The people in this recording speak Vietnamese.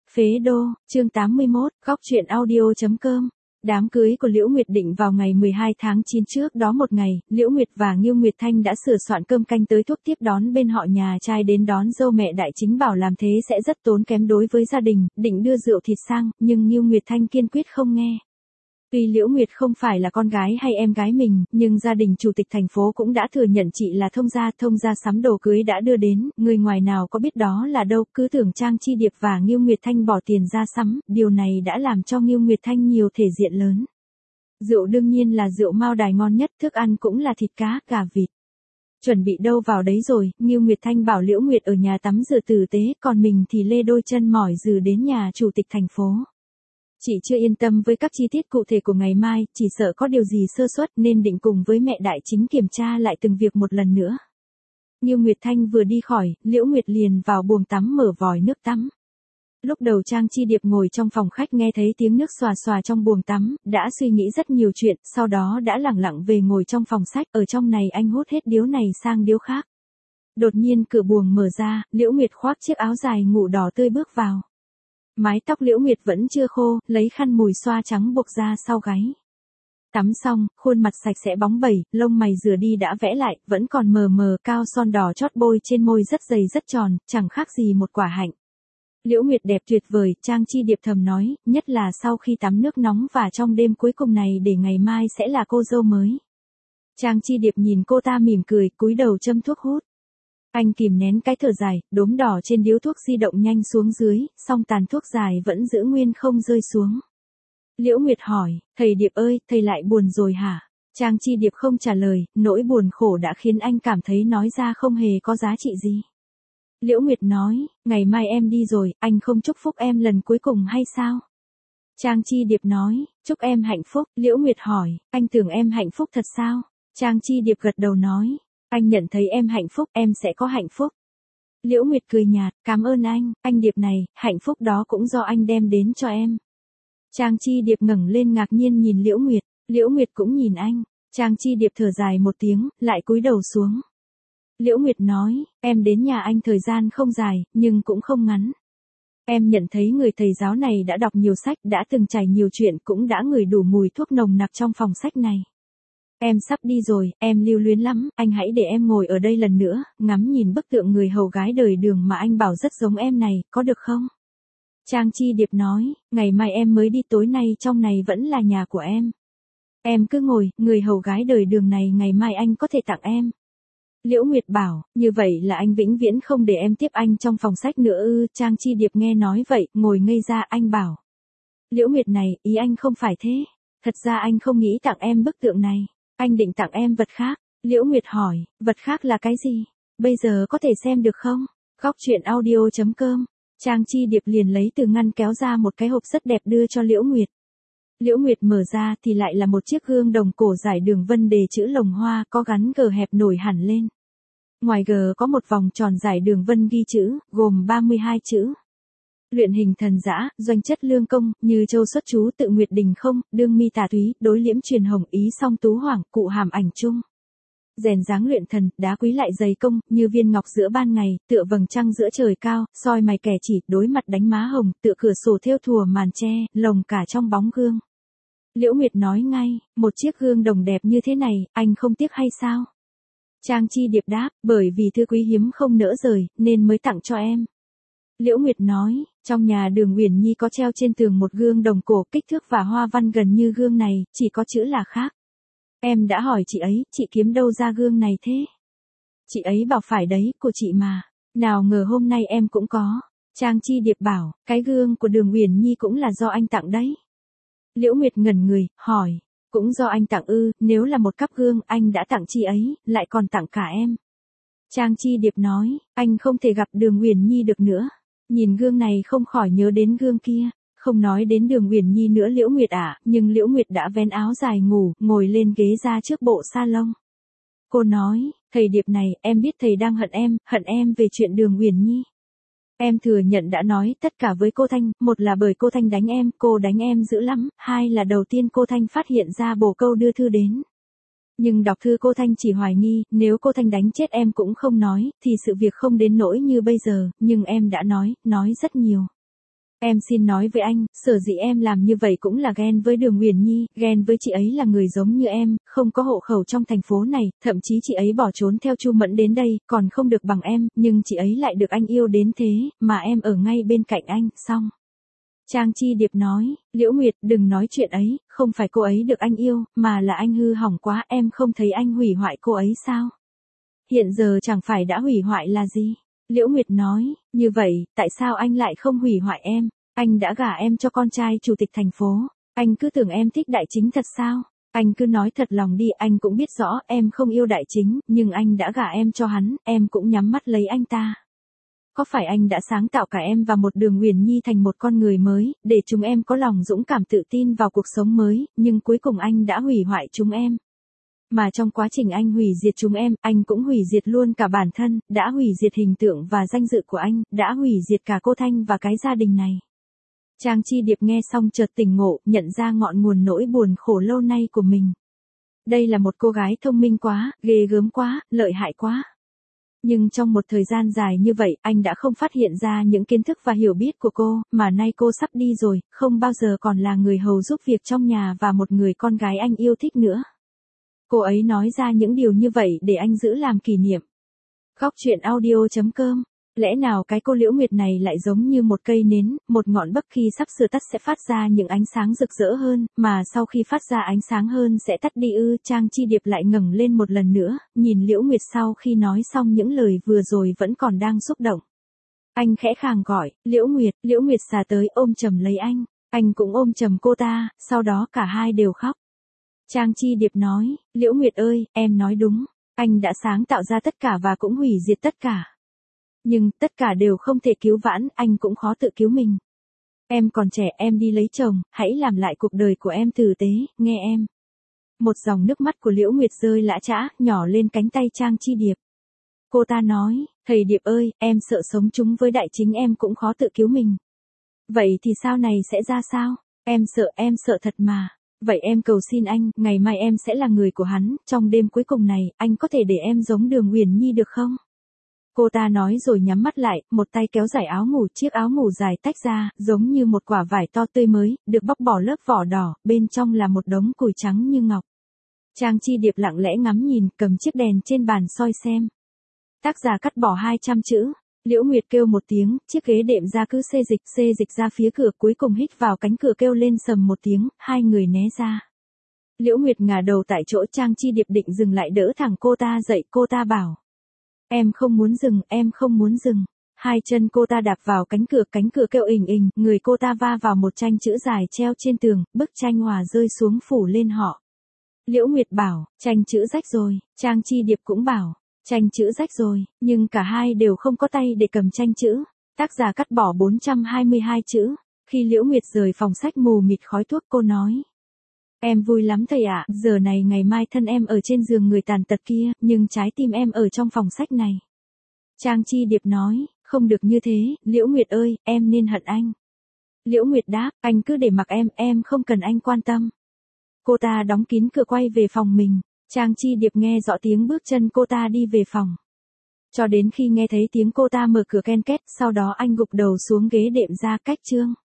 Phế đô, chương 81, góc truyện audio.com. Đám cưới của Liễu Nguyệt định vào ngày 12 tháng 9 trước đó một ngày, Liễu Nguyệt và Ngưu Nguyệt Thanh đã sửa soạn cơm canh tới thuốc tiếp đón bên họ nhà trai đến đón dâu. Mẹ Đại Chính bảo làm thế sẽ rất tốn kém đối với gia đình, định đưa rượu thịt sang, nhưng Ngưu Nguyệt Thanh kiên quyết không nghe. Tuy Liễu Nguyệt không phải là con gái hay em gái mình, nhưng gia đình chủ tịch thành phố cũng đã thừa nhận chị là thông gia sắm đồ cưới đã đưa đến, người ngoài nào có biết đó là đâu, cứ tưởng Trang Chi Điệp và Ngưu Nguyệt Thanh bỏ tiền ra sắm, điều này đã làm cho Ngưu Nguyệt Thanh nhiều thể diện lớn. Rượu đương nhiên là rượu Mao Đài ngon nhất, thức ăn cũng là thịt cá, gà vịt. Chuẩn bị đâu vào đấy rồi, Ngưu Nguyệt Thanh bảo Liễu Nguyệt ở nhà tắm rửa tử tế, còn mình thì lê đôi chân mỏi dừ đến nhà chủ tịch thành phố. Chị chưa yên tâm với các chi tiết cụ thể của ngày mai, chỉ sợ có điều gì sơ suất nên định cùng với mẹ Đại Chính kiểm tra lại từng việc một lần nữa. Ngưu Nguyệt Thanh vừa đi khỏi, Liễu Nguyệt liền vào buồng tắm mở vòi nước tắm. Lúc đầu Trang Chi Điệp ngồi trong phòng khách nghe thấy tiếng nước xòa xòa trong buồng tắm, đã suy nghĩ rất nhiều chuyện, sau đó đã lẳng lặng về ngồi trong phòng sách, ở trong này anh hút hết điếu này sang điếu khác. Đột nhiên cửa buồng mở ra, Liễu Nguyệt khoác chiếc áo dài ngủ đỏ tươi bước vào. Mái tóc Liễu Nguyệt vẫn chưa khô, lấy khăn mùi xoa trắng buộc ra sau gáy. Tắm xong, khuôn mặt sạch sẽ bóng bẩy, lông mày rửa đi đã vẽ lại, vẫn còn mờ mờ, cao son đỏ chót bôi trên môi rất dày rất tròn, chẳng khác gì một quả hạnh. Liễu Nguyệt đẹp tuyệt vời, Trang Chi Điệp thầm nói, nhất là sau khi tắm nước nóng và trong đêm cuối cùng này để ngày mai sẽ là cô dâu mới. Trang Chi Điệp nhìn cô ta mỉm cười, cúi đầu châm thuốc hút. Anh kìm nén cái thở dài, đốm đỏ trên điếu thuốc di động nhanh xuống dưới, song tàn thuốc dài vẫn giữ nguyên không rơi xuống. Liễu Nguyệt hỏi, thầy Điệp ơi, thầy lại buồn rồi hả? Trang Chi Điệp không trả lời, nỗi buồn khổ đã khiến anh cảm thấy nói ra không hề có giá trị gì. Liễu Nguyệt nói, ngày mai em đi rồi, anh không chúc phúc em lần cuối cùng hay sao? Trang Chi Điệp nói, chúc em hạnh phúc. Liễu Nguyệt hỏi, anh tưởng em hạnh phúc thật sao? Trang Chi Điệp gật đầu nói, anh nhận thấy em hạnh phúc, em sẽ có hạnh phúc. Liễu Nguyệt cười nhạt, cảm ơn anh Điệp này, hạnh phúc đó cũng do anh đem đến cho em. Trang Chi Điệp ngẩng lên ngạc nhiên nhìn Liễu Nguyệt cũng nhìn anh. Trang Chi Điệp thở dài một tiếng, lại cúi đầu xuống. Liễu Nguyệt nói, em đến nhà anh thời gian không dài, nhưng cũng không ngắn. Em nhận thấy người thầy giáo này đã đọc nhiều sách, đã từng trải nhiều chuyện, cũng đã ngửi đủ mùi thuốc nồng nặc trong phòng sách này. Em sắp đi rồi, em lưu luyến lắm, anh hãy để em ngồi ở đây lần nữa, ngắm nhìn bức tượng người hầu gái đời đường mà anh bảo rất giống em này, có được không? Trang Chi Điệp nói, ngày mai em mới đi, tối nay trong này vẫn là nhà của em. Em cứ ngồi, người hầu gái đời đường này ngày mai anh có thể tặng em. Liễu Nguyệt bảo, như vậy là anh vĩnh viễn không để em tiếp anh trong phòng sách nữa ư? Trang Chi Điệp nghe nói vậy, ngồi ngây ra. Anh bảo, Liễu Nguyệt này, ý anh không phải thế. Thật ra anh không nghĩ tặng em bức tượng này. Anh định tặng em vật khác. Liễu Nguyệt hỏi, vật khác là cái gì? Bây giờ có thể xem được không? Góc truyện audio.com. Trang Chi Điệp liền lấy từ ngăn kéo ra một cái hộp rất đẹp đưa cho Liễu Nguyệt. Liễu Nguyệt mở ra thì lại là một chiếc gương đồng cổ giải đường vân đề chữ lồng hoa, có gắn cờ hẹp nổi hẳn lên. Ngoài gờ có một vòng tròn giải đường vân ghi chữ, gồm 32 chữ. Luyện hình thần dã, doanh chất lương công, như châu xuất chú tự nguyệt đình không, đương mi tà túy, đối liễm truyền hồng ý song tú hoàng, cụ hàm ảnh chung. Rèn dáng luyện thần, đá quý lại dày công, như viên ngọc giữa ban ngày, tựa vầng trăng giữa trời cao, soi mày kẻ chỉ, đối mặt đánh má hồng, tựa cửa sổ thêu thùa màn tre, lồng cả trong bóng gương. Liễu Nguyệt nói ngay, một chiếc gương đồng đẹp như thế này, anh không tiếc hay sao? Trang Chi Điệp đáp, bởi vì thư quý hiếm không nỡ rời, nên mới tặng cho em. Liễu Nguyệt nói, trong nhà Đường Uyển Nhi có treo trên tường một gương đồng cổ, kích thước và hoa văn gần như gương này, chỉ có chữ là khác. Em đã hỏi chị ấy, chị kiếm đâu ra gương này thế? Chị ấy bảo phải đấy, của chị mà. Nào ngờ hôm nay em cũng có. Trang Chi Điệp bảo, cái gương của Đường Uyển Nhi cũng là do anh tặng đấy. Liễu Nguyệt ngẩn người, hỏi, cũng do anh tặng ư? Nếu là một cặp gương anh đã tặng chị ấy, lại còn tặng cả em. Trang Chi Điệp nói, anh không thể gặp Đường Uyển Nhi được nữa. Nhìn gương này không khỏi nhớ đến gương kia. Không nói đến Đường Uyển Nhi nữa Liễu Nguyệt nhưng Liễu Nguyệt đã vén áo dài ngủ, ngồi lên ghế ra trước bộ salon. Cô nói, thầy Điệp này, em biết thầy đang hận em về chuyện Đường Uyển Nhi. Em thừa nhận đã nói tất cả với cô Thanh, một là bởi cô Thanh đánh em, cô đánh em dữ lắm, hai là đầu tiên cô Thanh phát hiện ra bồ câu đưa thư đến. Nhưng đọc thư cô Thanh chỉ hoài nghi, nếu cô Thanh đánh chết em cũng không nói, thì sự việc không đến nỗi như bây giờ, nhưng em đã nói rất nhiều. Em xin nói với anh, sở dĩ em làm như vậy cũng là ghen với Đường Uyển Nhi, ghen với chị ấy là người giống như em, không có hộ khẩu trong thành phố này, thậm chí chị ấy bỏ trốn theo Chu Mẫn đến đây, còn không được bằng em, nhưng chị ấy lại được anh yêu đến thế, mà em ở ngay bên cạnh anh, xong. Trang Chi Điệp nói, Liễu Nguyệt đừng nói chuyện ấy, không phải cô ấy được anh yêu, mà là anh hư hỏng quá, em không thấy anh hủy hoại cô ấy sao? Hiện giờ chẳng phải đã hủy hoại là gì? Liễu Nguyệt nói, như vậy, tại sao anh lại không hủy hoại em? Anh đã gả em cho con trai chủ tịch thành phố. Anh cứ tưởng em thích Đại Chính thật sao? Anh cứ nói thật lòng đi, anh cũng biết rõ em không yêu Đại Chính, nhưng anh đã gả em cho hắn, em cũng nhắm mắt lấy anh ta. Có phải anh đã sáng tạo cả em và một Đường Uyển Nhi thành một con người mới, để chúng em có lòng dũng cảm tự tin vào cuộc sống mới, nhưng cuối cùng anh đã hủy hoại chúng em. Mà trong quá trình anh hủy diệt chúng em, anh cũng hủy diệt luôn cả bản thân, đã hủy diệt hình tượng và danh dự của anh, đã hủy diệt cả cô Thanh và cái gia đình này. Trang Chi Điệp nghe xong chợt tỉnh ngộ, nhận ra ngọn nguồn nỗi buồn khổ lâu nay của mình. Đây là một cô gái thông minh quá, ghê gớm quá, lợi hại quá. Nhưng trong một thời gian dài như vậy, anh đã không phát hiện ra những kiến thức và hiểu biết của cô, mà nay cô sắp đi rồi, không bao giờ còn là người hầu giúp việc trong nhà và một người con gái anh yêu thích nữa. Cô ấy nói ra những điều như vậy để anh giữ làm kỷ niệm. Góc truyện audio.com. Lẽ nào cái cô Liễu Nguyệt này lại giống như một cây nến, một ngọn bấc khi sắp sửa tắt sẽ phát ra những ánh sáng rực rỡ hơn, mà sau khi phát ra ánh sáng hơn sẽ tắt đi ư? Trang Chi Điệp lại ngẩng lên một lần nữa, nhìn Liễu Nguyệt sau khi nói xong những lời vừa rồi vẫn còn đang xúc động. Anh khẽ khàng gọi, Liễu Nguyệt xà tới ôm chầm lấy anh cũng ôm chầm cô ta, sau đó cả hai đều khóc. Trang Chi Điệp nói, Liễu Nguyệt ơi, em nói đúng, anh đã sáng tạo ra tất cả và cũng hủy diệt tất cả. Nhưng, tất cả đều không thể cứu vãn, anh cũng khó tự cứu mình. Em còn trẻ, em đi lấy chồng, hãy làm lại cuộc đời của em tử tế, nghe em. Một dòng nước mắt của Liễu Nguyệt rơi lã chã, nhỏ lên cánh tay Trang Chi Điệp. Cô ta nói, thầy Điệp ơi, em sợ sống chung với Đại Chính em cũng khó tự cứu mình. Vậy thì sau này sẽ ra sao? Em sợ thật mà. Vậy em cầu xin anh, ngày mai em sẽ là người của hắn, trong đêm cuối cùng này, anh có thể để em giống Đường Uyển Nhi được không? Cô ta nói rồi nhắm mắt lại, một tay kéo giải áo ngủ, chiếc áo ngủ dài tách ra, giống như một quả vải to tươi mới, được bóc bỏ lớp vỏ đỏ, bên trong là một đống củi trắng như ngọc. Trang Chi Điệp lặng lẽ ngắm nhìn, cầm chiếc đèn trên bàn soi xem. Tác giả cắt bỏ 200 chữ. Liễu Nguyệt kêu một tiếng, chiếc ghế đệm ra cứ xê dịch ra phía cửa, cuối cùng hít vào cánh cửa kêu lên sầm một tiếng, hai người né ra. Liễu Nguyệt ngả đầu tại chỗ, Trang Chi Điệp định dừng lại đỡ thẳng cô ta dậy, cô ta bảo. Em không muốn dừng. Hai chân cô ta đạp vào cánh cửa kêu ình ình, người cô ta va vào một tranh chữ dài treo trên tường, bức tranh hòa rơi xuống phủ lên họ. Liễu Nguyệt bảo, tranh chữ rách rồi, Trang Chi Điệp cũng bảo. Tranh chữ rách rồi, nhưng cả hai đều không có tay để cầm tranh chữ. Tác giả cắt bỏ 422 chữ. Khi Liễu Nguyệt rời phòng sách mù mịt khói thuốc, cô nói. Em vui lắm thầy ạ, giờ này ngày mai thân em ở trên giường người tàn tật kia, nhưng trái tim em ở trong phòng sách này. Trang Chi Điệp nói, không được như thế, Liễu Nguyệt ơi, em nên hận anh. Liễu Nguyệt đáp, anh cứ để mặc em không cần anh quan tâm. Cô ta đóng kín cửa quay về phòng mình. Trang Chi Điệp nghe rõ tiếng bước chân cô ta đi về phòng. Cho đến khi nghe thấy tiếng cô ta mở cửa ken két, sau đó anh gục đầu xuống ghế đệm ra cách chương.